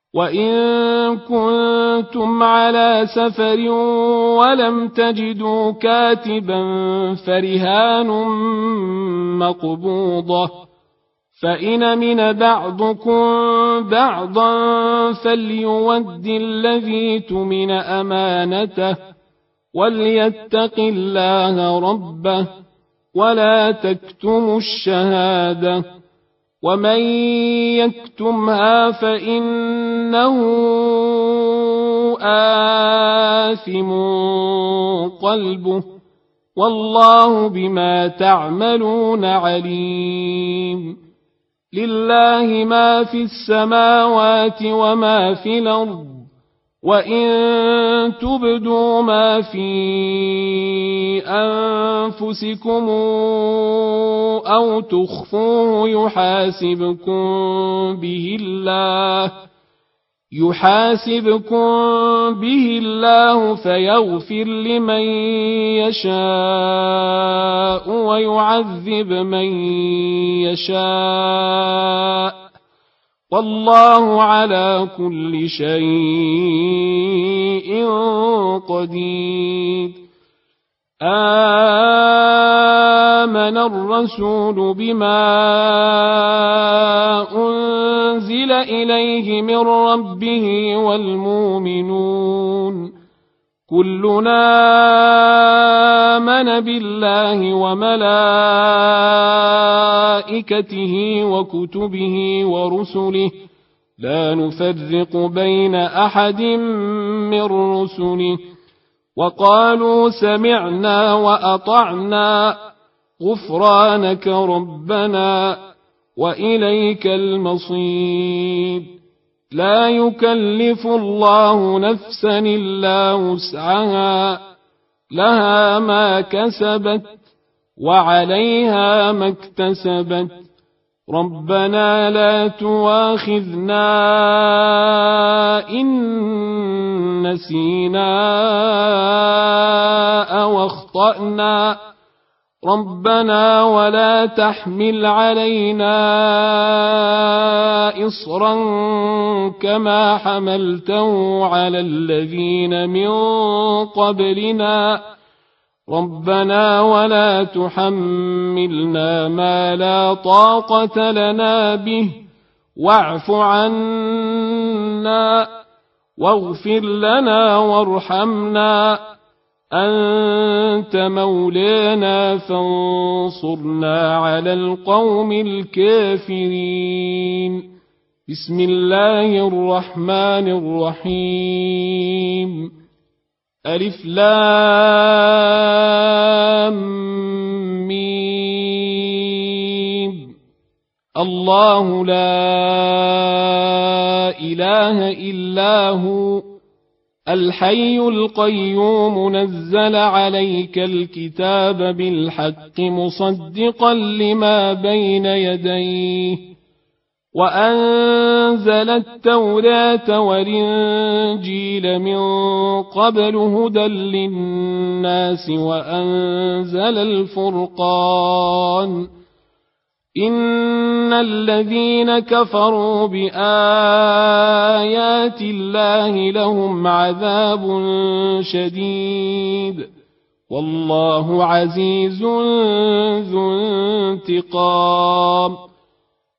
وإن كنتم على سفر ولم تجدوا كاتبا فرهان مقبوضة، فإن من بعضكم بعضا فليود الذي اؤتمن أمانته وليتق الله ربه ولا تكتموا الشهادة، ومن يكتمها فإنه آثم قلبه والله بما تعملون عليم. لله ما في السماوات وما في الأرض، وإن تبدوا ما في أنفسكم أو تخفوه يحاسبكم به الله فيغفر لمن يشاء ويعذب من يشاء، والله على كل شيء قدير. آمن الرسول بما أنزل إليه من ربه والمؤمنون كلنا آمن بالله وملائكته وكتبه ورسله لا نفرق بين أحد من رسله، وقالوا سمعنا وأطعنا غفرانك ربنا وإليك المصير. لا يكلف الله نفسا إلا وسعها، لها ما كسبت وعليها ما اكتسبت. ربنا لا تؤاخذنا إن نسينا أو أخطأنا، ربنا ولا تحمل علينا إصرا كما حملته على الذين من قبلنا، ربنا ولا تحملنا ما لا طاقة لنا به واعف عنا واغفر لنا وارحمنا أنت مولانا فانصرنا على القوم الكافرين. بسم الله الرحمن الرحيم. ألف لام ميم. الله لا إله إلا هو الحي القيوم نزل عليك الكتاب بالحق مصدقا لما بين يديه وأنزل التوراة والإنجيل من قبل هدى للناس وأنزل الفرقان. إن الذين كفروا بآيات الله لهم عذاب شديد والله عزيز ذو انتقام.